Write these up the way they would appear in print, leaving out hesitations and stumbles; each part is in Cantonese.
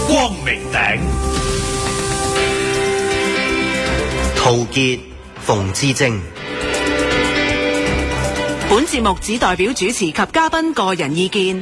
光明頂。 陶傑、馮智政。 本節目只代表主持及嘉賓個人意見。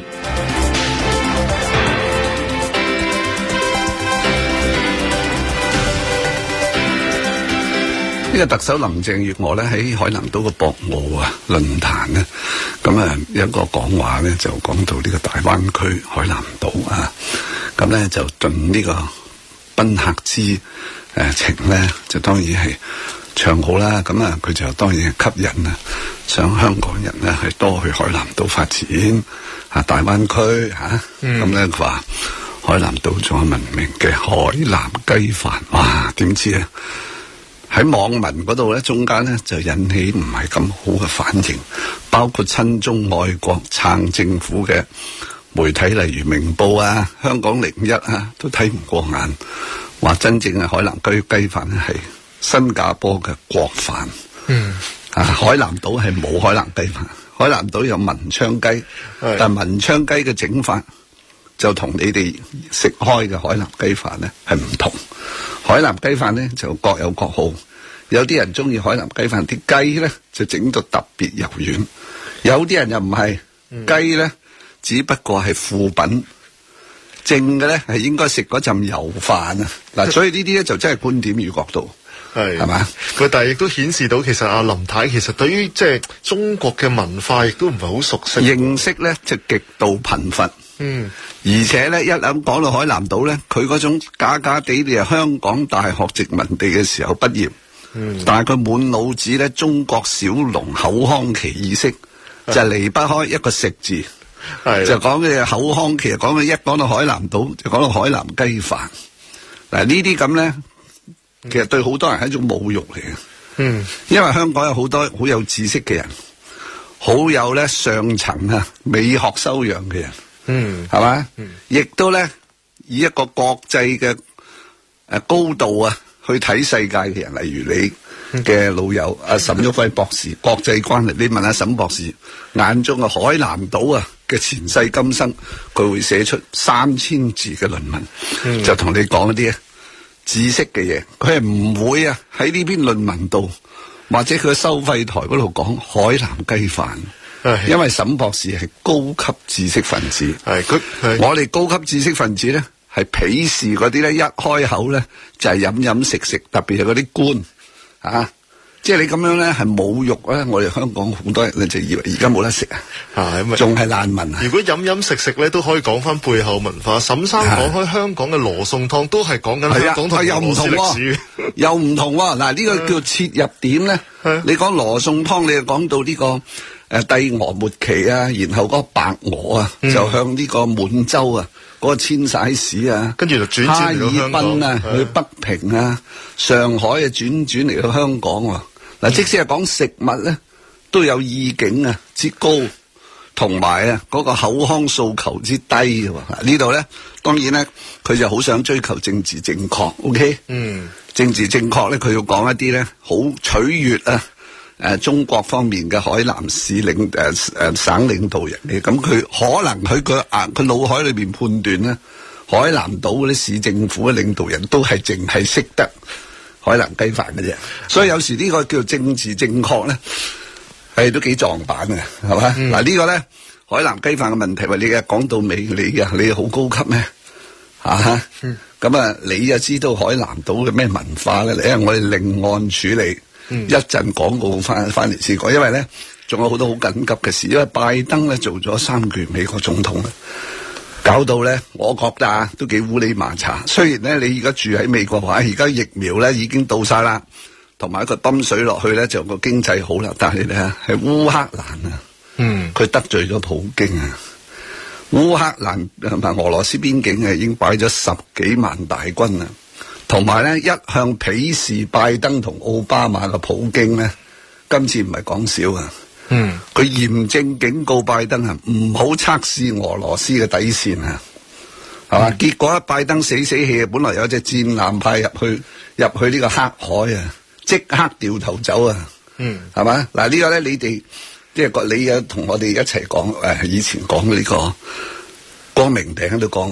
呢個特首林鄭月娥咧喺海南島嘅博鰲論壇咧，咁有一個講話咧就講到呢個大灣區海南島咁咧就盡呢個賓客之情咧，就當然係唱好啦。咁佢就當然係吸引想香港人咧係多去海南島發展大灣區咁咧佢話海南島仲有聞名嘅海南雞飯，哇！點知咧？喺網民嗰度咧，中間咧就引起唔係咁好嘅反應，包括親中愛國撐政府嘅媒體，例如明報香港01都睇唔過眼，話真正嘅海南雞飯咧係新加坡嘅國飯。海南島係冇海南雞飯，海南島有文昌雞，但文昌雞嘅整法就同你哋食開嘅海南雞飯咧係唔同。海南雞飯咧就各有各好，有啲人中意海南雞飯啲雞咧就整到特別柔軟，有啲人又唔係，雞咧只不過係副品，正嘅咧係應該食嗰陣油飯嗱，所以呢啲咧就真係觀點與角度係嘛？ 佢但係亦都顯示到其實阿林太其實對於即係中國嘅文化亦都唔係好熟悉， 認識咧就極度貧乏。而且咧，一諗講到海南島咧，佢嗰種假假地，你係香港大學殖民地嘅時候畢業，但係佢滿腦子咧中國小農口腔期意識，就離不開一個食字，就講嘅口腔期，講嘅一講到海南島就講到海南雞飯。嗱呢啲咁咧，其實對好多人係一種侮辱嚟嘅。因為香港有好多好有知識嘅人，好有咧上層美學修養嘅人。係嘛？亦都咧以一個國際嘅高度去睇世界嘅人，例如你嘅老友阿沈旭輝博士，國際關係，你問下沈博士眼中嘅海南島嘅前世今生，佢會寫出3000字嘅論文，就同你講一啲知識嘅嘢，佢係唔會喺呢篇論文度或者佢嘅收費台嗰度講海南雞飯。因為沈博士係高級知識分子，我哋高級知識分子咧係鄙視嗰啲咧一開口咧就係飲食，特別係嗰啲官即係你咁樣咧係侮辱咧我哋香港好多人咧就以為而家冇得食仲係難民如果飲食咧都可以講翻背後文化。沈生講開香港嘅羅宋湯都係講緊香港同俄羅斯歷史， 又唔同嗱呢個叫切入點咧。你講羅宋湯，你就講到呢個帝俄末期然後嗰個白俄就向呢個滿洲嗰個遷徙史跟住就轉哈爾濱去北平上海轉嚟到香港即使係講食物咧，都有意境之高，同埋嗰個口腔訴求之低嘅呢度咧，當然咧佢就好想追求政治正確，OK？政治正確咧，佢要講一啲咧好取悅中國方面嘅海南市省領導人嘅，咁佢可能佢腦海裏邊判斷咧，海南島嗰啲市政府嘅領導人都係淨係識得海南雞飯嘅啫，所以有時呢個叫政治正確咧，係都幾撞板嘅，係嘛？嗱呢個咧海南雞飯嘅問題，話你講到尾，你好高級咩？咁你就知道海南島嘅咩文化咧？你我哋另案處理。一陣廣告翻嚟先講，因為咧仲有好多好緊急嘅事，因為拜登咧做咗3個月美國總統，搞到咧我覺得都幾烏里麻茶。雖然咧你而家住喺美國話，而家疫苗咧已經到晒啦，同埋佢泵水落去咧就個經濟好啦，但係咧係烏克蘭佢得罪咗普京烏克蘭同埋俄羅斯邊境已經擺咗10幾萬大軍同埋咧，一向鄙視拜登同奧巴馬嘅普京咧，今次唔係講笑佢嚴正警告拜登唔好測試俄羅斯嘅底線係嘛？結果拜登死氣，本來有隻戰艦派入去呢個黑海即刻掉頭走係嘛？嗱呢個咧，你哋即係你同我哋一齊講以前講呢個光明頂都講啦。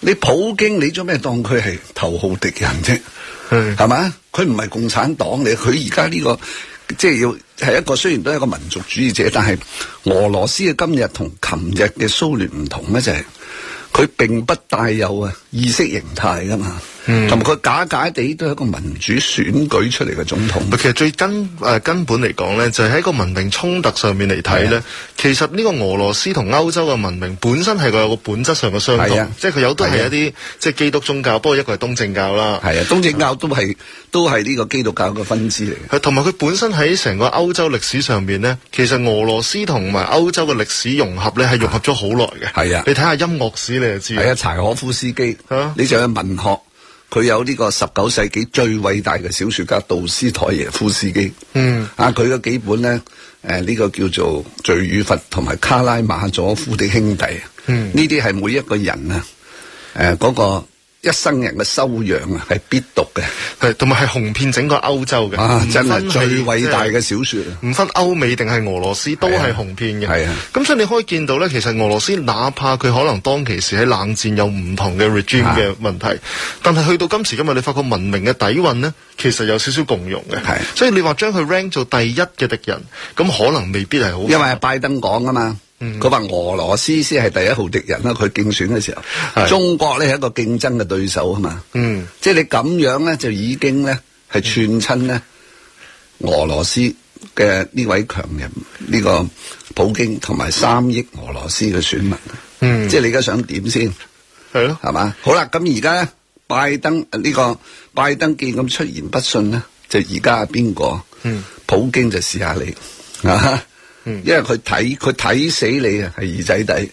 你普京你做咩當佢係頭號敵人啫？係嘛？佢唔係共產黨嚟，佢而家呢個即係要係一個雖然都係一個民族主義者，但係俄羅斯嘅今日同琴日嘅蘇聯唔同咧，就係佢並不帶有意識形態噶嘛。同埋佢假地都係一個民主選舉出嚟嘅總統。 其實最根本嚟講咧，就係喺一個文明衝突上面嚟睇咧，其實呢個俄羅斯同歐洲嘅文明本身係有個本質上嘅相同，即係佢有都係一啲即係基督宗教，不過一個係東正教啦。係啊， 東正教都係呢個基督教嘅分支嚟嘅。 同埋佢本身喺成個歐洲歷史上面咧，其實俄羅斯同埋歐洲嘅歷史融合咧係融合咗好耐嘅。係啊，你睇下音樂史你就知。 係啊，柴可夫斯基，你就係文學。佢有呢個19世紀最偉大嘅小說家杜斯妥耶夫斯基，佢嘅幾本咧，呢個叫做《罪與罰》同埋《卡拉馬佐夫的兄弟》，呢啲係每一個人啊，嗰個一生人嘅修養啊，係必讀嘅， 係同埋係紅遍整個歐洲嘅， 真係最偉大嘅小說， 唔分歐美定係俄羅斯都係紅遍嘅。係啊，咁所以你可以見到咧，其實俄羅斯哪怕佢可能當其時喺冷戰有唔同嘅 regime 嘅問題，但係去到今時今日，你發覺文明嘅底蘊咧，其實有少少共融嘅。係，所以你話將佢 rank 做第一嘅敵人，咁可能未必係好。 因為拜登講啊嘛。佢話俄羅斯先係第一號敵人啦，佢競選嘅時候，中國咧係一個競爭嘅對手啊嘛，即係你咁樣咧就已經咧係串親咧俄羅斯嘅呢位強人呢個普京同埋3億俄羅斯嘅選民，即係你而家想點先？係咯，係嘛？好啦，咁而家咧拜登既然咁出言不遜咧，就而家係邊個？普京就試下你啊！因為佢睇死你啊，係二仔底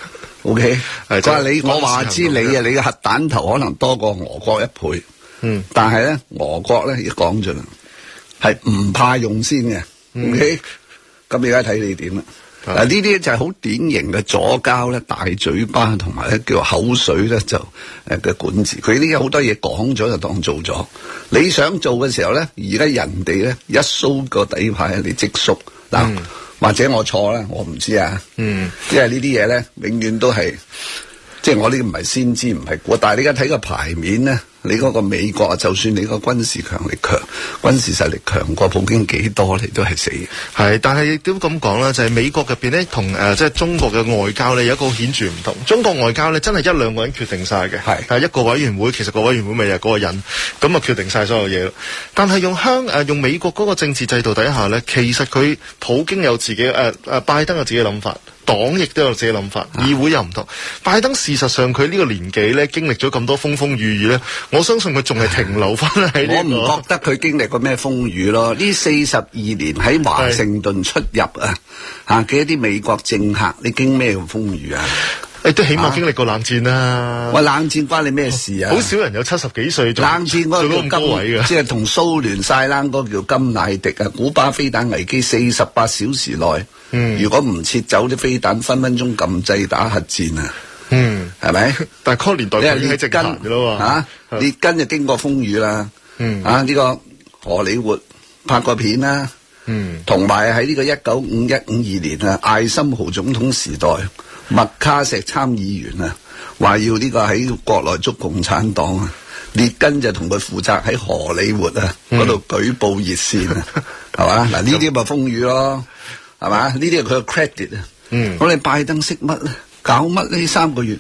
，OK？佢話我話知你啊，你嘅核彈頭可能多過俄國1倍，但係咧俄國咧亦講咗啦，係唔怕用先嘅，OK？咁而家睇你點啦？嗱，呢啲就係好典型嘅左膠咧，大嘴巴同埋咧叫口水咧就嘅管治，佢呢啲好多嘢講咗就當做咗，你想做嘅時候咧，而家人哋咧一掃個底牌，你即縮嗱。或者我錯啦，我唔知啊。因為呢啲嘢咧，永遠都係，即係我呢個唔係先知，唔係估。但係你而家睇個牌面咧，你嗰個美國啊，就算你個軍事實力強過普京幾多，你都係死。 係，但係亦都咁講啦，就係美國入邊咧，同即係中國嘅外交咧有一個顯著唔同。中國外交咧真係1-2個人決定晒嘅，係一個委員會，其實個委員會咪就係嗰個人，咁啊決定晒所有嘢咯。但係用美國嗰個政治制度底下咧，其實佢普京有自己拜登有自己嘅諗法。黨亦都有自己諗法，議會又唔同。拜登事實上佢呢個年紀咧，經歷咗咁多風風雨雨咧，我相信佢仲係停留翻喺呢個。我唔覺得佢經歷過咩風雨咯。呢42年喺華盛頓出入嘅一啲美國政客，你經咩風雨啊？都起碼經歷過冷戰啦。喂，冷戰關你咩事啊？好少人有70幾歲冷戰嗰個咁高位嘅，即係同蘇聯晒冷嗰個叫甘乃迪啊，古巴飛彈危機48小時內。如果唔撤走啲飛彈，分分鐘撳掣打核戰啊！係咪？但係嗰個年代佢已經喺直行嘅咯喎。列根就經過風雨啦。呢個荷里活拍過片啦。同埋喺呢個1951-52年啊，艾森豪總統時代，麥卡錫參議員啊，話要呢個喺國內捉共產黨啊。列根就同佢負責喺荷里活嗰度舉報熱線啊，係嘛？嗱，呢啲咪風雨咯。係嘛？呢啲係佢嘅 credit 啊！咁你拜登識乜咧？搞乜呢？3個月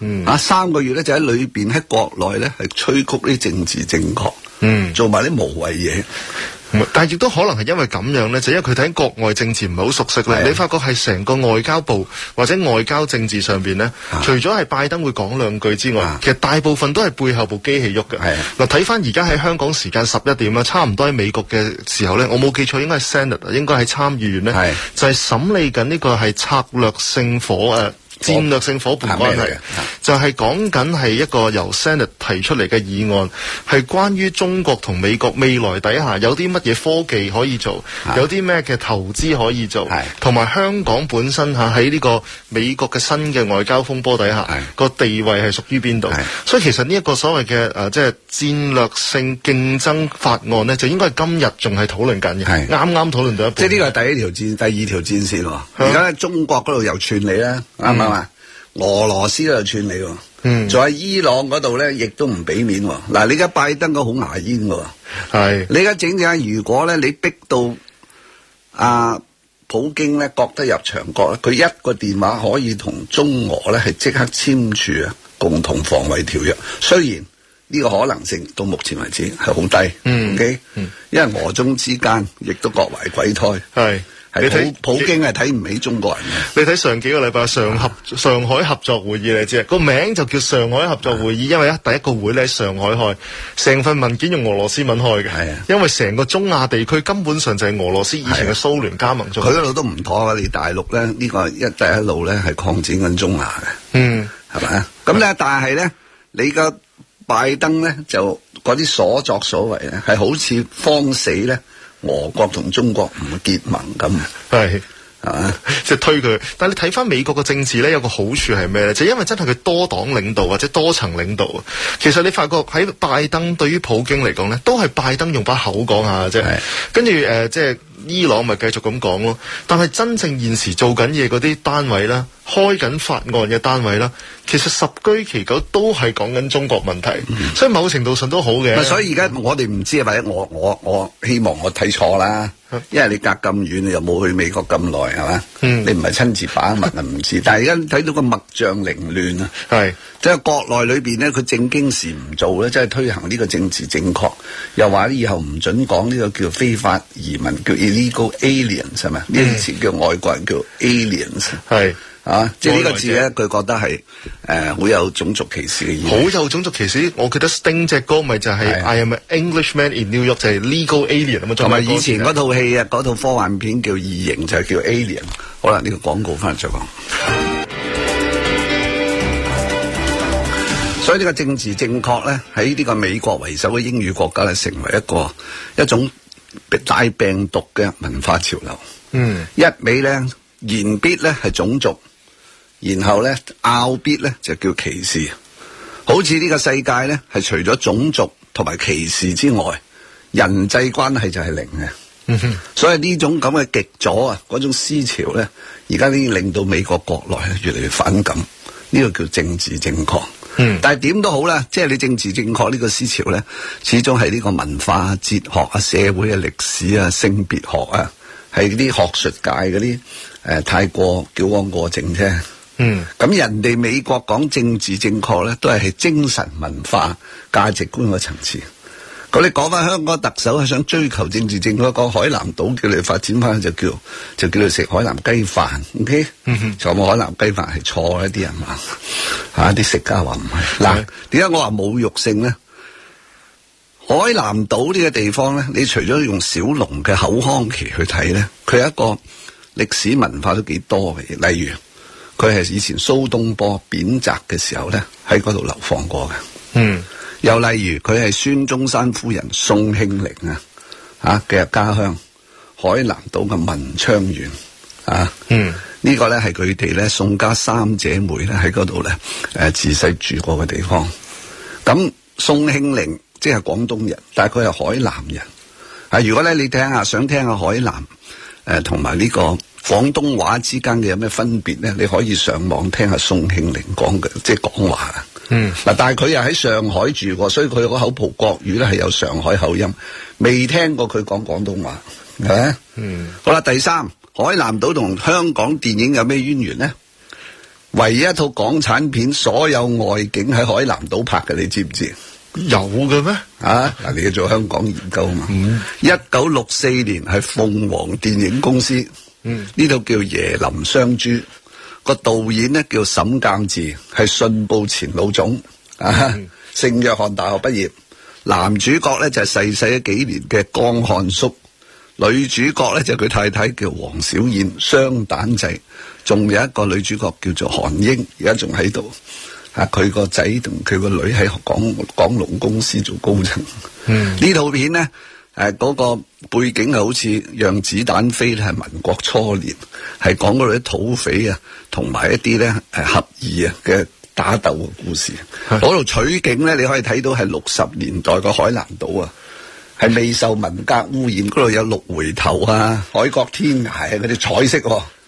，3個月咧就喺裏邊喺國內咧係吹曲啲政治正確，做埋啲無謂嘢。但係亦都可能係因為咁樣咧，就因為佢睇國外政治唔係好熟悉咧。你發覺係成個外交部或者外交政治上邊咧，除咗係拜登會講兩句之外，其實大部分都係背後部機器喐嘅。嗱，睇翻而家喺香港時間11點啦，差唔多喺美國嘅時候咧，我冇記錯應該係 Senate 應該係參議員咧，就係審理緊呢個係策略性戰略性伙伴關係，就係講緊係一個由 Senate 提出嚟嘅議案，係關於中國同美國未來底下有啲乜嘢科技可以做，有啲咩嘅投資可以做，同埋香港本身喺呢個美國嘅新嘅外交風波底下個地位係屬於邊度。所以其實呢一個所謂嘅即係戰略性競爭法案呢，就應該係今日仲係討論緊嘅，啱啱討論到一半。即係呢個係第二條戰線喎。而家中國嗰度又串你啦，啱唔啱？俄羅斯又串你喎， 仲喺伊朗嗰度咧，亦都唔俾面喎。嗱，你而家拜登個好牙煙喎。 係。 你而家整下，如果咧你逼到普京咧覺得入場國咧，佢一個電話可以同中俄咧係即刻簽署共同防衛條約。雖然呢個可能性到目前為止係好低，OK，因為俄中之間亦都各懷鬼胎。係。普京係睇唔起中國人嘅。 你睇上幾個禮拜上海合作會議，你知個名就叫上海合作會議，因為第一個會咧喺上海開，成份文件用俄羅斯文開嘅。係啊，因為成個中亞地區根本上就係俄羅斯以前嘅蘇聯加盟咗。 佢嗰度都唔妥啊！你大陸咧呢個一帶一路咧係擴展緊中亞嘅。係咪啊？咁咧，但係咧，你個拜登咧就嗰啲所作所為咧係好似慌死咧。俄國同中國唔結盟咁，係嘛？ 即係推佢。但係你睇翻美國嘅政治咧，有個好處係咩咧？就因為真係佢多黨領導或者多層領導啊。其實你發覺喺拜登對於普京嚟講咧，都係拜登用把口講下啫。跟住即係伊朗咪繼續咁講咯。但係真正現時做緊嘢嗰啲單位啦，開緊法案嘅單位啦，其實十居其九都係講緊中國問題，所以某程度上都好嘅。 所以而家我哋唔知，或者我希望我睇錯啦，因為你隔咁遠，你又冇去美國咁耐，係嘛？你唔係親自把脈啊，唔知。但係而家睇到個脈象凌亂啊，係即係國內裏邊咧，佢正經事唔做咧，即係推行呢個政治正確，又話以後唔准講呢個叫非法移民，叫 illegal aliens 係咪？呢個詞叫外國人叫 aliens 係。即係呢個字咧，佢覺得係好有種族歧視嘅意思。好有種族歧視，我記得 Sting 隻歌咪就係 I am an Englishman in New York， 就係 legal alien 咁啊。 同埋以前嗰套戲啊，嗰套科幻片叫異形，就係叫 alien。好啦，呢個廣告翻嚟再講。所以呢個政治正確咧，喺呢個美國為首嘅英語國家咧，成為一種帶病毒嘅文化潮流。一味咧言必咧係種族。然後咧拗必咧就叫歧視，好似呢個世界咧係除咗種族同埋歧視之外，人際關係就係零嘅。所以呢種咁嘅極左啊，嗰種思潮咧，而家已經令到美國國內越嚟越反感。呢個叫政治正確。但係點都好啦，即係你政治正確呢個思潮咧，始終係呢個文化、哲學啊、社會啊、歷史啊、性別學啊，係啲學術界嗰啲太過矯枉過正啫。咁人哋美國講政治正確咧，都係精神文化價值觀嘅層次。咁你講翻香港特首係想追求政治正確，講海南島叫你發展翻，就叫你食海南雞飯 ，OK？就冇海南雞飯係錯，一啲人話啲食家話唔係。嗱，點解我話侮辱性咧？海南島呢個地方咧，你除咗用小農嘅口腔期去睇咧，佢係一個歷史文化都幾多嘅，例如。佢係以前蘇東坡貶謫嘅時候咧，喺嗰度流放過嘅。又例如佢係孫中山夫人宋慶齡嘅家鄉海南島嘅文昌縣呢個咧係佢哋咧宋家三姐妹咧喺嗰度咧自細住過嘅地方。咁宋慶齡即係廣東人，但係佢係海南人。如果咧你想聽下海南同埋呢個廣東話之間嘅有咩分別咧？你可以上網聽下宋慶齡講嘅，即係講話啊。但係佢又喺上海住過，所以佢個口葡國語咧係有上海口音，未聽過佢講廣東話，係咪？好啦，第三，海南島同香港電影有咩淵源咧？唯一一套港產片所有外景喺海南島拍嘅，你知唔知？ 有嘅咩？ 嗱，你要做香港研究啊嘛。1964年係鳳凰電影公司，呢度叫椰林雙珠，個導演呢叫沈鑑治，係信報前老總，聖約翰大學畢業。男主角咧就係逝世咗幾年嘅江漢叔，女主角咧就佢太太叫黃小燕，雙蛋仔，仲有一個女主角叫做韓英，而家仲喺度。佢個仔同佢個女喺港龍公司做高層。呢套片呢，嗰個背景係好似讓子彈飛咧，係民國初年，係講嗰度啲土匪啊，同埋一啲咧合意啊嘅打鬥嘅故事。嗰度取景咧，你可以睇到係60年代個海南島啊，係未受文革污染，嗰度有鹿回頭啊、海角天涯啊嗰啲彩色。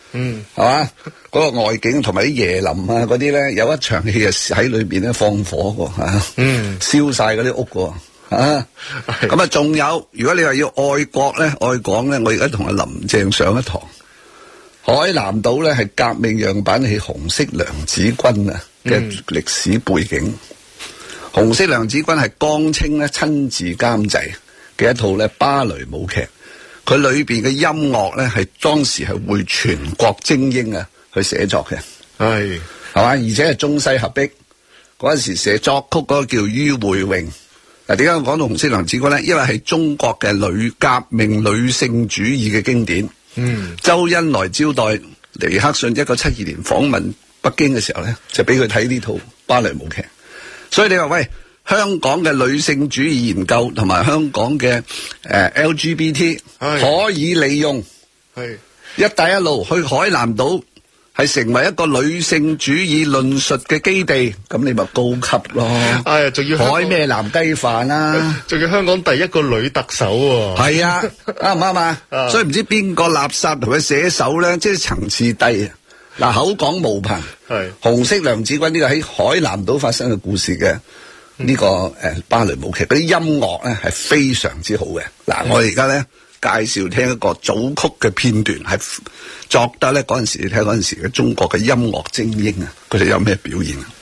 係嘛？嗰個外景同埋啲椰林啊嗰啲咧，有一場戲喺裏邊咧放火㗎嚇，燒晒嗰啲屋㗎嚇。咁啊，仲有如果你話要愛國咧、愛港咧，我而家同阿林鄭上一堂。海南島咧係革命樣板戲紅色娘子軍啊嘅歷史背景。紅色娘子軍係江青咧親自監製嘅一套咧芭蕾舞劇，佢裏邊嘅音樂咧係當時係會全國精英啊去寫作嘅，係嘛，而且係中西合璧。嗰陣時寫作曲嗰個叫于會榮。嗱，點解我講到紅色娘子軍咧？因為係中國嘅革命女性主義嘅經典。周恩來招待尼克遜1972年訪問北京嘅時候咧，就俾佢睇呢套芭蕾舞劇。所以你話喂，香港嘅女性主義研究同埋香港嘅LGBT 可以利用一帶一路去海南島係成為一個女性主義論述嘅基地，咁你咪高級咯。仲要海咩南雞飯啊， 仲要香港第一個女特首喎。 係啊，啱唔啱啊？所以唔知邊個垃圾同佢寫手咧，即係層次低啊。嗱，口講無憑，紅色娘子軍呢個喺海南島發生嘅故事嘅呢個芭蕾舞劇，嗰啲音樂咧係非常之好嘅。嗱，我哋而家咧介紹聽一個組曲嘅片段，係作得咧嗰陣時，你睇嗰陣時嘅中國嘅音樂精英啊，佢哋有咩表現啊？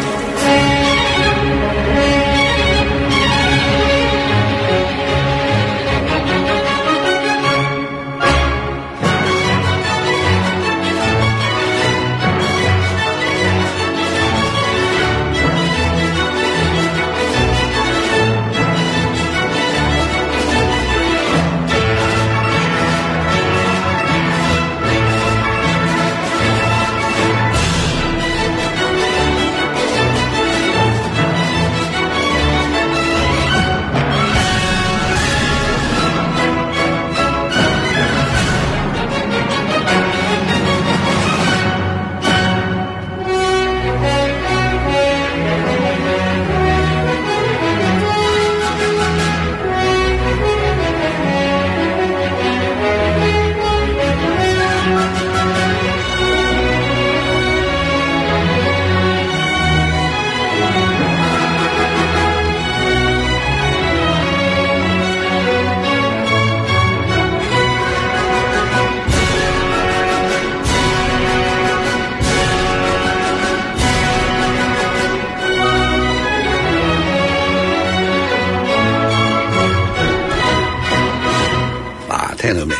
聽到未？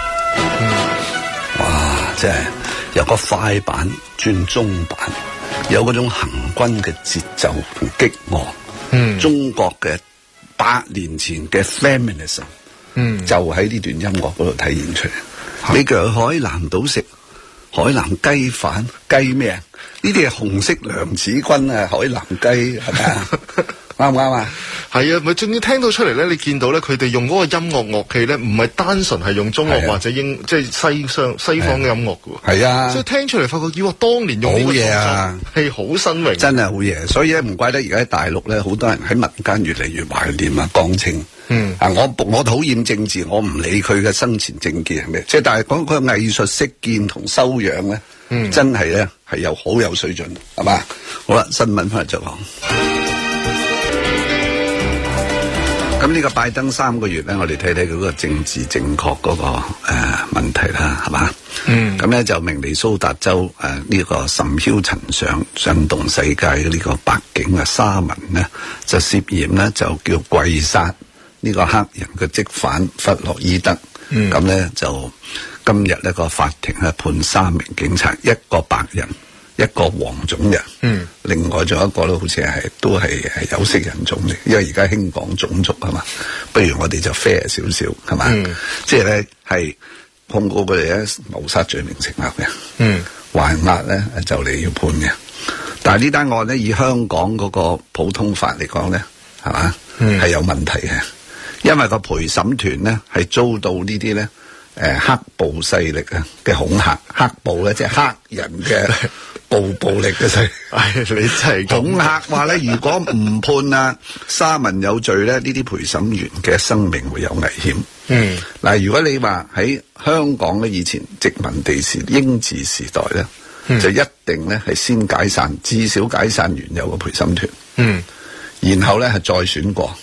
哇！真係由個快板轉中板，有嗰種行軍嘅節奏同激昂。中國嘅8年前嘅 feminism，就喺呢段音樂嗰度體現出嚟。你叫去海南島食海南雞飯，雞咩啊？呢啲係紅色娘子軍啊，海南雞係咪啊？啱唔啱啊？ 係啊，咪仲要聽到出嚟咧？你見到咧，佢哋用嗰個音樂樂器咧，唔係單純係用中樂或者即係西方嘅音樂㗎喎。係啊，所以聽出嚟發覺，咦！當年用呢個嘢啊，係好新穎，真係好嘢。所以咧，唔怪得而家喺大陸咧，好多人喺民間越嚟越懷念啊江青。我討厭政治，我唔理佢嘅生前政見係咩，即係但係講佢嘅藝術識見同修養咧，真係咧係好有水準，係嘛？好啦，新聞翻嚟就講。咁呢個拜登3個月咧，我哋睇睇佢嗰個政治正確嗰個問題啦，係嘛？咁咧就明尼蘇達州呢個甚囂塵上震動世界嘅呢個白警沙文呢，就涉嫌呢就叫跪殺呢個黑人嘅職犯弗洛伊德。咁咧就今日呢個法庭咧判3名警察，一個白人，一個黃種人，另外仲有一個咧，好似都係有色人種嚟，因為而家興講種族啊嘛，不如我哋就 fair 少少係嘛，即係咧係控告佢哋咧謀殺罪名成立嘅，還押咧就嚟要判嘅，但係呢單案咧以香港嗰個普通法嚟講咧，係嘛係有問題嘅，因為個陪審團咧係遭到呢啲咧黑暴勢力啊嘅恐嚇，黑暴咧即係黑人嘅。 暴力嘅世。 你真係恐嚇話咧，如果唔判啊沙文有罪咧，呢啲陪審員嘅生命會有危險。嗱，如果你話喺香港咧，以前殖民地時英治時代咧，就一定咧係先解散，至少解散原有嘅陪審團。然後咧係再選過，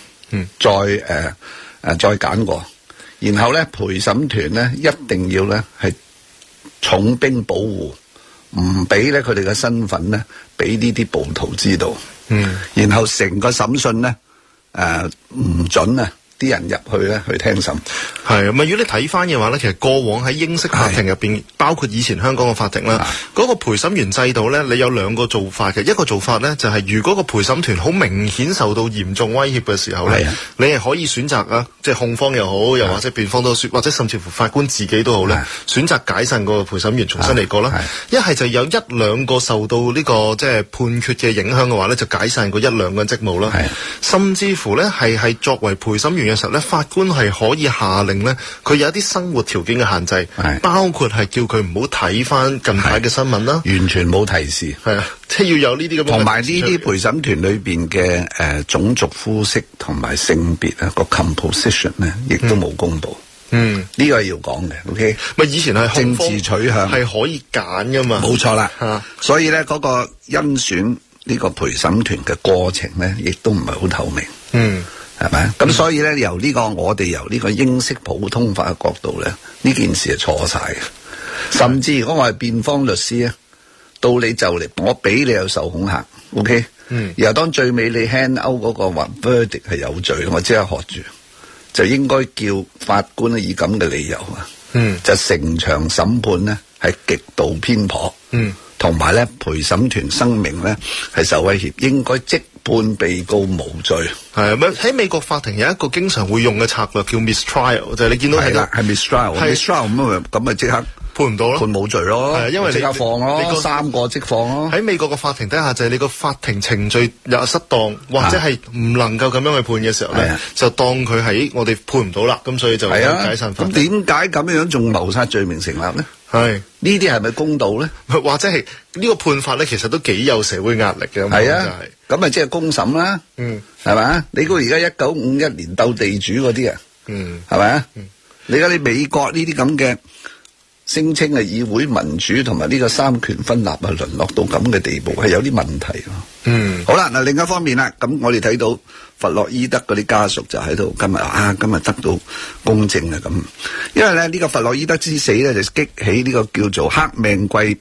再揀過，然後咧陪審團咧一定要咧係重兵保護，唔俾咧佢哋嘅身份咧俾呢啲暴徒知道。然後成個審訊咧唔准啊啲人入去咧去聽審。 係咁啊！如果你睇翻嘅話咧，其實過往喺英式法庭入邊，包括以前香港嘅法庭啦，嗰個陪審員制度咧，你有兩個做法嘅。一個做法咧就係，如果個陪審團好明顯受到嚴重威脅嘅時候咧，你係可以選擇啊，即係控方又好，又或者辯方都好，或者甚至乎法官自己都好咧，選擇解散個陪審員，重新嚟過啦。一係就有一兩個受到呢個即係判決嘅影響嘅話咧，就解散個一兩個職務啦。甚至乎咧係作為陪審員嘅時候咧，法官係可以下令咧，佢有一啲生活條件嘅限制，包括係叫佢唔好睇翻近排嘅新聞啦， 完全冇提示， 即係要有呢啲咁嘅。同埋呢啲陪審團裏邊嘅種族膚色同埋性別啊個 composition 咧，亦都冇公布。呢個係要講嘅 ，OK。 咪以前係政治取向係可以揀噶嘛？ 冇錯啦。所以咧嗰個甄選呢個陪審團嘅過程咧，亦都唔係好透明。係咪？咁所以咧，我哋由呢個英式普通法嘅角度咧，呢件事係錯晒嘅。甚至如果我係辯方律師啊，到你就嚟，我俾你有受恐嚇 ，OK？然後當最尾你 hand out 嗰個話 verdict 係有罪，我即刻學住，就應該叫法官咧以咁嘅理由啊，就成場審判咧係極度偏頗，同埋咧陪審團生命咧係受威脅，應該即判被告無罪。 係咁喺美國法庭有一個經常會用嘅策略叫 mistrial， 就係你見到係啦， 係 mistrial 咁咪即刻判唔到咯， 判冇罪咯，因為即刻放咯，你3個即放咯。 喺美國嘅法庭底下就係你個法庭程序有失當，或者係唔能夠咁樣去判嘅時候咧，就當佢喺我哋判唔到啦，咁所以就解散法庭。 咁點解咁樣仲謀殺罪名成立咧？呢啲係咪公道咧？ 或者係呢個判法咧，其實都幾有社會壓力嘅。 係啊，咁咪即係公審啦。係咪？你估而家1951年鬥地主嗰啲啊？係咪啊？你而家你美國呢啲咁嘅聲稱係議會民主同埋呢個三權分立啊，淪落到咁嘅地步係有啲問題咯。好啦，嗱另一方面啦，咁我哋睇到弗洛伊德嗰啲家屬就喺度今日得到公正啊咁，因為咧呢個弗洛伊德之死咧就激起呢個叫做黑命貴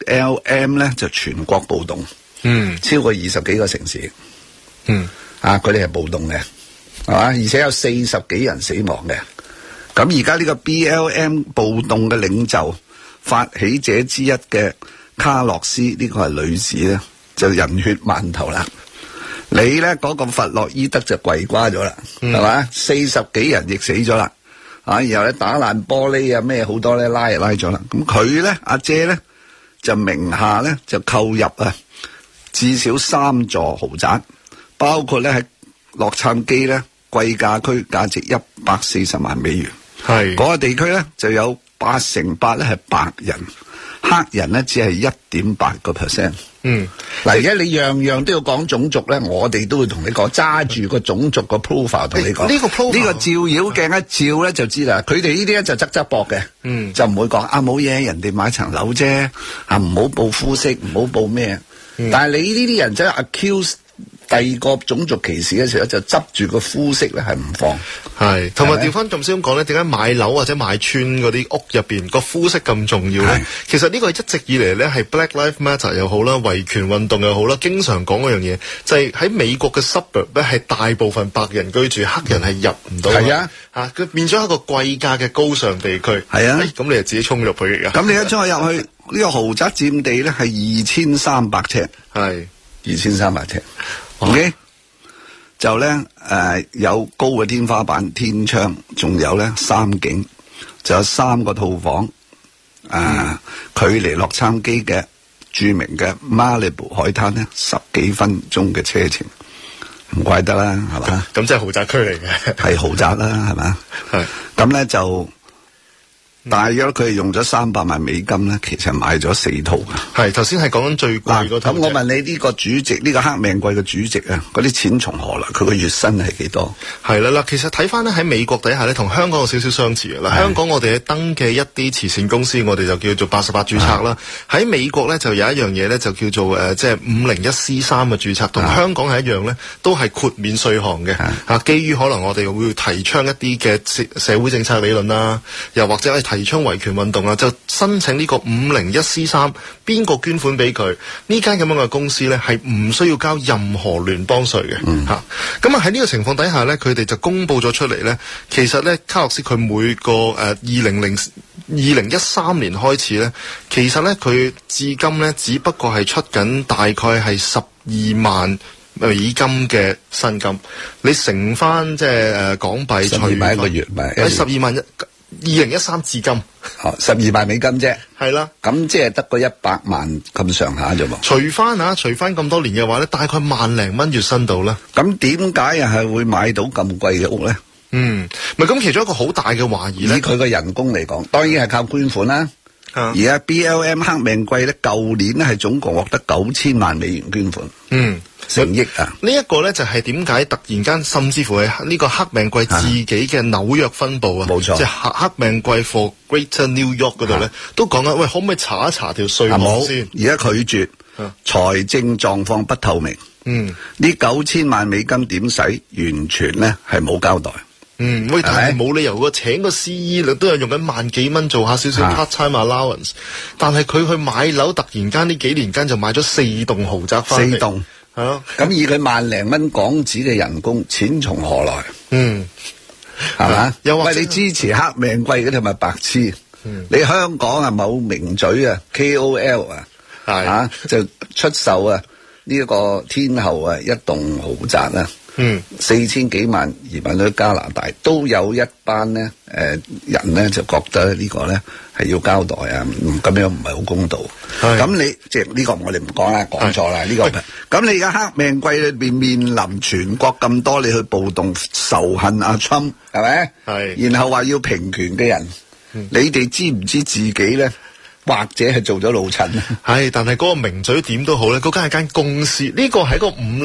BLM 咧就全國暴動，超過20幾個城市，佢哋係暴動嘅，係嘛？而且有40幾人死亡嘅。咁而家呢個 BLM 暴動嘅領袖發起者之一嘅卡洛斯呢個係女士咧，就人血饅頭啦。你咧嗰個弗洛伊德就跪瓜咗啦，係嘛？40幾人亦死咗啦，然後咧打爛玻璃啊咩好多咧拉咗啦。咁佢咧阿姐咧就名下咧就購入至少3座豪宅，包括咧喺洛杉磯咧貴價區價值140萬美元。嗰個地區咧就有8%咧係白人，黑人咧只係1.8%。嗱，而家你樣樣都要講種族咧，我哋都會同你講，揸住個種族個 profile 同你講。呢個照妖鏡一照咧就知啦。佢哋呢啲咧就側膊嘅，就唔會講冇嘢，人哋買層樓啫，唔好報膚色，唔好報咩。但係你呢啲人真係 accuse第二個種族歧視嘅時候，就執住個膚色咧係唔放。 係，同埋調翻咁先咁講咧，點解買樓或者買村嗰啲屋入邊個膚色咁重要咧？其實呢個一直以嚟咧係 Black Lives Matter 又好啦，維權運動又好啦，經常講嗰樣嘢，就係喺美國嘅 suburb 咧係大部分白人居住，黑人係入唔到。係啊，佢變咗一個貴價嘅高尚地區。係啊，咁你就自己衝入去而家。咁你一衝入去呢個豪宅佔地咧係2300尺，係2300尺。OK， 就咧有高嘅天花板、天窗，仲有咧3景，就有3個套房。距離洛杉磯嘅著名嘅馬里布海灘咧10幾分鐘嘅車程，唔怪得啦，係嘛？咁即係豪宅區嚟嘅，係豪宅啦，係嘛？係咁咧就大約佢係用咗300萬美金咧，其實買咗4套㗎。 係頭先係講緊最貴嗰套。 咁我問你呢個主席，呢個黑命貴嘅主席啊，嗰啲錢從何來？佢個月薪係幾多？ 係啦，其實睇翻咧喺美國底下咧，同香港有少少相似嘅啦。香港我哋登記一啲慈善公司，我哋就叫做88註冊啦。喺美國咧就有一樣嘢咧，就叫做即係501C3嘅註冊，同香港係一樣咧，都係豁免稅項嘅。基於可能我哋會提倡一啲嘅社會政策理論啦，又或者係提倡維權運動啊，就申請呢個501C3，邊個捐款俾佢呢間咁樣嘅公司咧，係唔需要交任何聯邦稅嘅嚇。咁啊喺呢個情況底下咧，佢哋就公佈咗出嚟咧，其實咧卡洛斯佢每個2013年開始咧，其實咧佢至今咧只不過係出緊大概係12萬美金嘅薪金，你乘翻即係港幣除 12萬一個月咪 12萬2013至今 ，12萬美金啫， 係啦， 咁即係得個100萬咁上下啫喎。 除翻咁多年嘅話咧，大概萬零蚊月薪度啦。 咁點解又係會買到咁貴嘅屋咧？ 咪咁其中一個好大嘅懷疑咧， 以佢個人工嚟講，當然係靠捐款啦。而家 BLM 黑命貴咧，舊年咧係總共獲得9000萬美元捐款，成億啊！ 呢一個咧就係點解突然間，甚至乎係呢個黑命貴自己嘅紐約分部啊，冇錯，即係黑命貴 for Greater New York 嗰度咧，都講緊喂，可唔可以查一查條稅項先？ 而家拒絕，財政狀況不透明。呢9000萬美金點使，完全咧係冇交代。 喂，但係冇理由喎，請個 CE 都係用緊萬幾蚊做下少少 part time allowance，但係佢去買樓，突然間呢幾年間就買咗4棟豪宅翻嚟。4棟係咯，咁以佢萬零蚊港紙嘅人工，錢從何來？係嘛？喂，你支持黑命貴嗰啲咪白痴？你香港啊某名嘴啊 KOL 啊，就出售啊呢一個天后啊一棟豪宅啊。4000幾萬移民去加拿大，都有一班咧人咧就覺得呢個咧係要交代啊，咁樣唔係好公道。咁你即係呢個我哋唔講啦，講錯啦呢個。咁你而家黑命貴裏邊面臨全國咁多，你去暴動仇恨阿 Trump 係咪？係。然後話要平權嘅人，你哋知唔知自己咧？或者係做咗老襯但係嗰個名嘴點都好咧，嗰間係間公司，呢個係一個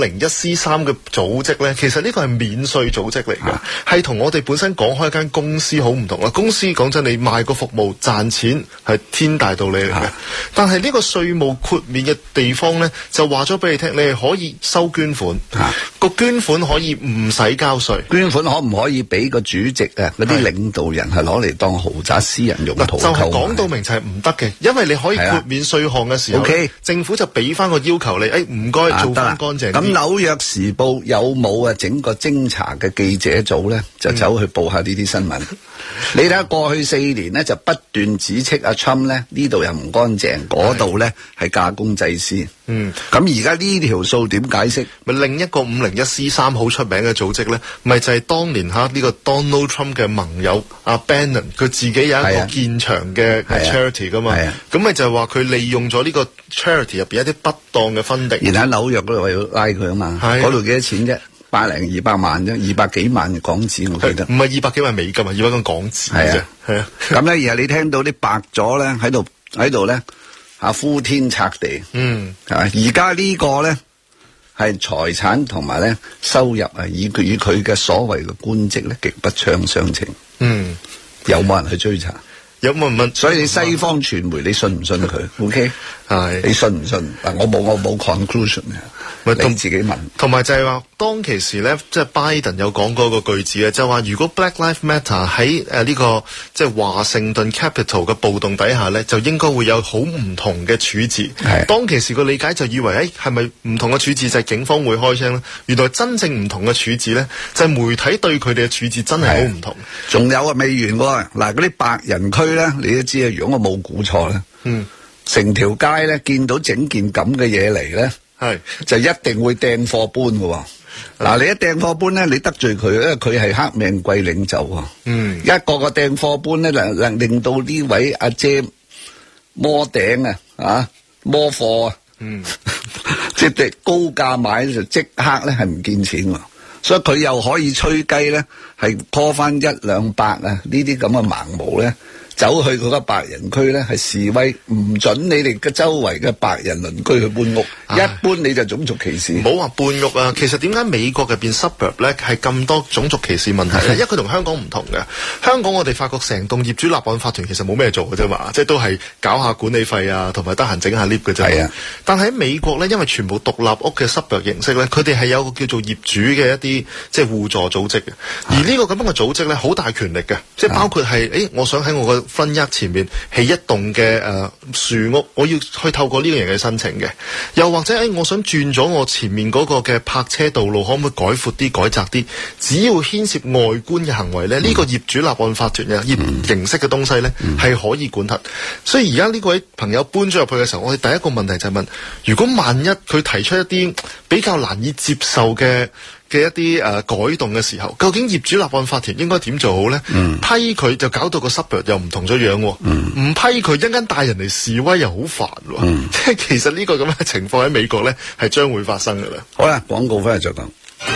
501C3嘅組織咧。其實呢個係免稅組織嚟嘅，係同我哋本身講開間公司好唔同啦。公司講真，你賣個服務賺錢係天大道理嚟嘅，但係呢個稅務豁免嘅地方咧，就話咗俾你聽，你係可以收捐款，個捐款可以唔使交稅。捐款可唔可以俾個主席啊嗰啲領導人係攞嚟當豪宅私人用途？就係講到明就係唔得嘅。因為你可以豁免稅項嘅時候，政府就俾翻個要求你，唔該做翻乾淨啲。咁紐約時報有冇整個偵查嘅記者組咧，就走去報下呢啲新聞？你睇下過去4年咧，就不斷指斥阿 Trump 咧，呢度又唔乾淨，嗰度咧係假公濟私。咁而家呢條數點解釋？咪另一個501C3好出名嘅組織咧，咪就係當年呢個 Donald Trump 嘅盟友阿 Bannon， 佢自己有一個建牆嘅 charity 噶嘛。咁咪就係話佢利用咗呢個 charity 入邊一啲不當嘅分定，然後喺紐約嗰度要拉佢啊嘛，嗰度幾多錢啫？100-200萬啫，200幾萬港紙我記得，唔係200幾萬美金啊，200幾萬港紙啫。係啊，咁咧而係你聽到啲白咗咧喺度咧呼天拆地，係咪？而家呢個咧係財產同埋咧收入啊，以佢嘅所謂嘅官職咧極不相稱。有冇人去追查？有冇人問？所以你西方傳媒你信唔信佢？OK， 係你信唔信？嗱，我冇 conclusion 嘅。你自己問。同埋就係話，當其時咧，即係拜登有講過個句子嘅，就係話如果 Black Lives Matter 喺呢個即係華盛頓 Capital 嘅暴動底下咧，就應該會有好唔同嘅處置。係。當其時個理解就以為係咪唔同嘅處置就係警方會開槍咧？原來真正唔同嘅處置咧，就係媒體對佢哋嘅處置真係好唔同。仲有啊，未完喎！嗱，嗰啲白人區咧，你都知啊，如果我冇估錯咧，成條街咧見到整件咁嘅嘢嚟咧。係就一定會掟貨搬嘅。嗱，你一掟貨搬咧，你得罪佢，因為佢係黑命貴領袖。一個掟貨搬咧，令到呢位阿姐摸頂啊，摸貨啊，即係高價買就即刻咧係唔見錢。所以佢又可以吹雞咧，係 call 翻100-200啊呢啲咁嘅盲毛咧， 走去嗰個白人區咧，係示威，唔准你哋嘅周圍嘅白人鄰居去搬屋。一般你就種族歧視。 唔好話搬屋啊！其實點解美國入邊 suburb 咧係咁多種族歧視問題咧？因為佢同香港唔同嘅。香港我哋發覺成棟業主立案法團其實冇咩做嘅啫嘛，即係都係搞下管理費啊，同埋得閒整下 lift 嘅啫。係啊。但係喺美國咧，因為全部獨立屋嘅 suburb 形式咧，佢哋係有個叫做業主嘅一啲即係互助組織嘅。而呢個咁樣嘅組織咧，好大權力嘅，即係包括係我想喺我個front yard前面起一棟嘅樹屋，我要去透過呢個人嘅申請嘅。又或者我想轉咗我前面嗰個嘅泊車道路，可唔可以改闊啲、改窄啲？只要牽涉外觀嘅行為咧，呢個業主立案法團嘅業形式嘅東西咧，係可以管轄。所以而家呢個位朋友搬咗入去嘅時候，我哋第一個問題就係問：如果萬一佢提出一啲比較難以接受嘅一啲改動嘅時候，究竟業主立案法團應該點做好咧？批佢就搞到個 suburb 又唔同咗樣，唔批佢一陣間帶人嚟示威又好煩喎。即係其實呢個咁嘅情況喺美國咧係將會發生㗎啦。 好啦，廣告翻嚟再講。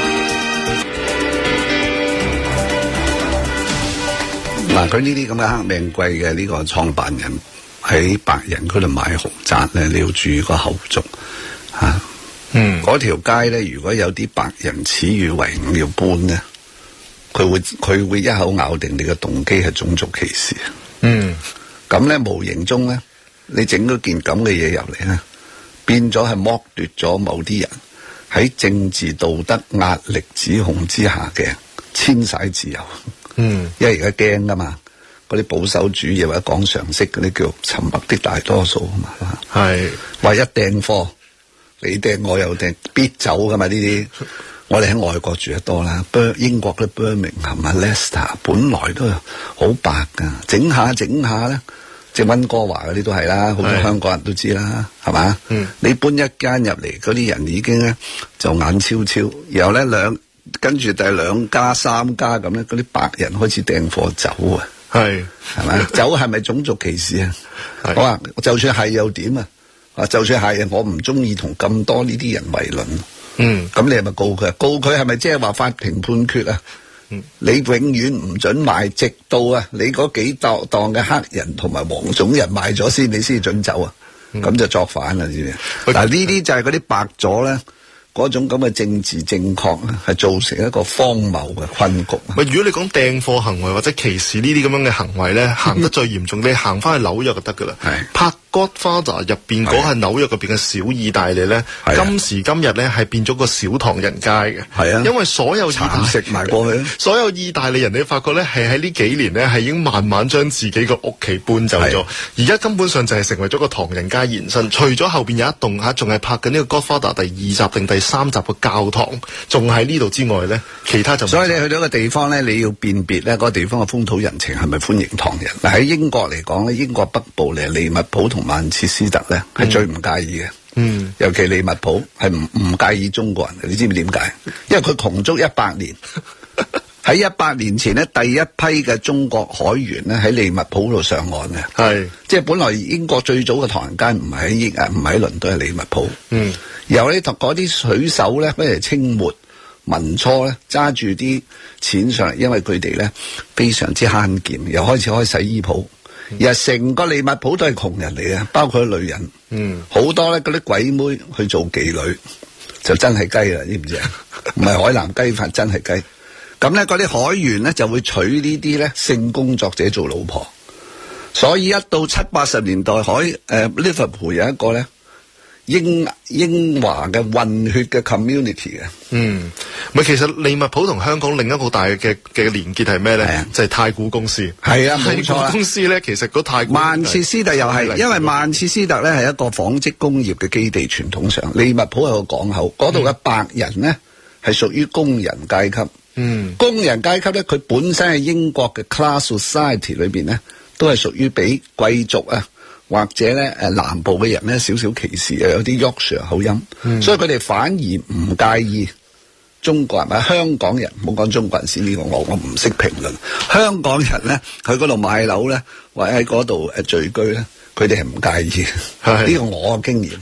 嗱，佢呢啲咁嘅黑命貴嘅呢個創辦人喺白人嗰度買豪宅咧，你要注意個後續嚇。嗰條街咧，如果有啲白人恥與為伍要搬咧，佢會一口咬定你嘅動機係種族歧視。咁咧無形中咧，你整咗件咁嘅嘢入嚟咧，變咗係剝奪咗某啲人喺政治道德壓力指控之下嘅遷徙自由。因為而家驚噶嘛，嗰啲保守主義或者講常識嗰啲叫沉默的大多數啊嘛。係話一掟貨。你掟我又掟，必走噶嘛呢啲。我哋喺外國住得多啦，英國嘅 Birmingham 啊、Leicester 本來都好白噶，整下咧，即係溫哥華嗰啲都係啦，好多香港人都知啦，係嘛？你搬一間入嚟，嗰啲人已經咧就眼超超，然後咧跟住第2家3家咁咧，嗰啲白人開始掟貨走啊，係咪？走係咪種族歧視啊？我話就算係又點啊？就算係我唔中意同咁多呢啲人為論，咁你係咪告佢？告佢係咪即係話法庭判決啊？你永遠唔准賣，直到你嗰幾檔嘅黑人同埋黃種人賣咗先，你先准走啊？咁就作反啦，知唔知？嗱，呢啲就係嗰啲白咗咧，嗰種咁嘅政治正確咧，係造成一個荒謬嘅困局。 如果你講掟貨行為或者歧視呢啲咁樣嘅行為咧，行得最嚴重，你行翻去紐約就得噶啦。拍 Godfather 入邊嗰係紐約入邊嘅小意大利咧，今時今日咧係變咗個小唐人街嘅。係啊，因為所有食埋過去， 所有意大利人你發覺咧係喺呢幾年咧係已經慢慢將自己個屋企搬走咗，而家根本上就係成為咗個唐人街延伸。除咗後邊有一棟仲係拍緊呢個 Godfather 第2集定第3集嘅教堂，仲喺呢度之外咧，其他就所以你去到一個地方咧，你要辨別咧嗰個地方嘅風土人情係咪歡迎唐人。嗱，喺英國嚟講咧，英國北部嚟利物浦同曼徹斯特咧係最唔介意嘅。尤其利物浦係唔介意中國人嘅，你知唔知點解？因為佢窮足100年。喺100年前咧，第一批嘅中國海員咧喺利物浦度上岸嘅，即係本來英國最早嘅唐人街唔係喺倫敦，係利物浦。然後咧嗰啲水手咧，譬如清末民初咧，揸住啲錢上嚟，因為佢哋咧非常之慳儉，又開始開洗衣鋪。而係成個利物浦都係窮人嚟嘅，包括女人。好多咧嗰啲鬼妹去做妓女，就真係雞啦，知唔知啊？唔係海南雞飯，真係雞。咁咧嗰啲海員咧就會娶呢啲咧性工作者做老婆。所以一到70、80年代，Liverpool 有一個咧英華嘅混血嘅 community 嘅。 其實利物浦同香港另一個大嘅連結係咩咧？就係太古公司。係啊，冇錯。太古公司咧，其實嗰太古曼徹斯特又係，因為曼徹斯特咧係一個紡織工業嘅基地，傳統上利物浦有個港口，嗰度嘅白人咧係屬於工人階級。工人階級咧，佢本身喺英國嘅 class society 裏邊咧，都係屬於俾貴族啊，或者咧南部嘅人咧少少歧視啊，有啲 Yorkshire 口音，所以佢哋反而唔介意中國人或者香港人，唔好講中國人先，呢個我唔識評論。香港人咧去嗰度買樓咧，或者喺嗰度聚居咧，佢哋係唔介意。呢個我嘅經驗。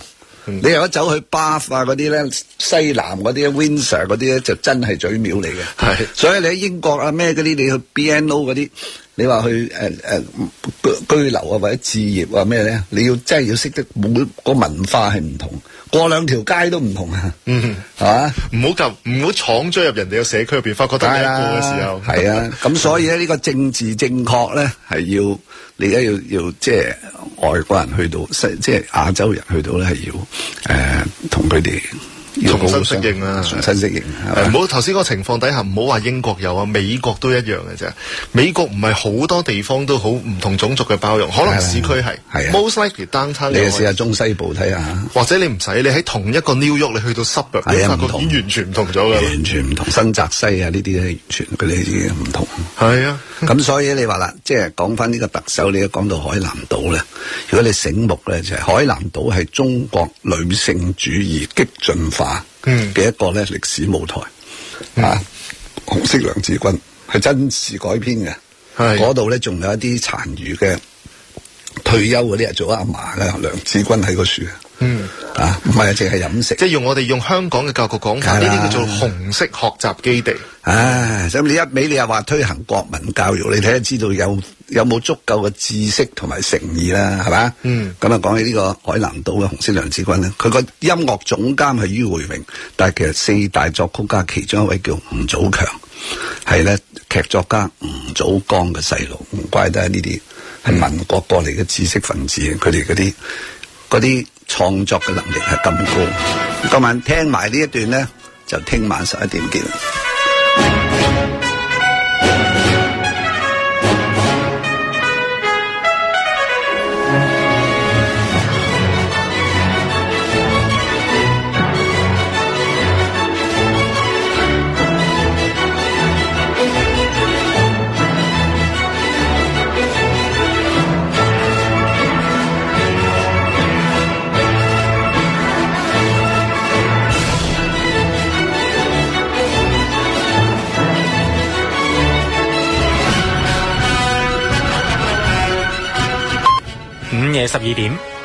你如果走去巴夫啊嗰啲咧，西南嗰啲 Windsor 嗰啲咧，就真係嘴廟嚟嘅。係，所以你喺英國啊咩嗰啲，你去 BNO 嗰啲，你話去居留啊或者置業啊咩咧，你要真係要識得每個文化係唔同，過兩條街都唔同啊。係嘛？ 唔好闖咗入人哋嘅社區入邊，發覺得你一個嘅時候。 係啊，咁所以咧呢個政治正確咧係要。你而家要即係外國人去到，即係亞洲人去到咧，係要同佢哋重新適應啦， 重新適應。 唔好頭先嗰個情況底下，唔好話英國有啊，美國都一樣嘅啫。美國唔係好多地方都好唔同種族嘅包容，可能市區係 most likely downtown。你試下中西部睇下， 或者你唔使，你喺同一個 New York，你去到 suburb，你發覺已經完全唔同咗嘅，完全唔同。新澤西啊呢啲咧，完全佢哋已經唔同。 係啊。 咁所以你話啦，即係講翻呢個特首，你一講到海南島咧，如果你醒目咧，就係海南島係中國女性主義激進化嘅一個咧歷史舞台。紅色娘子軍係真事改編嘅，嗰度咧仲有一啲殘餘嘅退休嗰啲人做阿嫲嘅娘子軍喺個樹。唔係淨係飲食， 即係我哋用香港嘅教育講法，呢啲叫做紅色學習基地。 咁你一味你又話推行國民教育，你睇下知道有冇足夠嘅知識同埋誠意啦，係嘛？咁啊講起呢個海南島嘅紅色娘子軍咧，佢個音樂總監係于會榮，但係其實四大作曲家其中一位叫吳祖強，係咧劇作家吳祖光嘅細路，唔怪得呢啲係民國過嚟嘅知識分子，佢哋嗰啲創作嘅能力係咁高。今晚聽埋呢一段咧，就聽晚11點見。 午夜12點，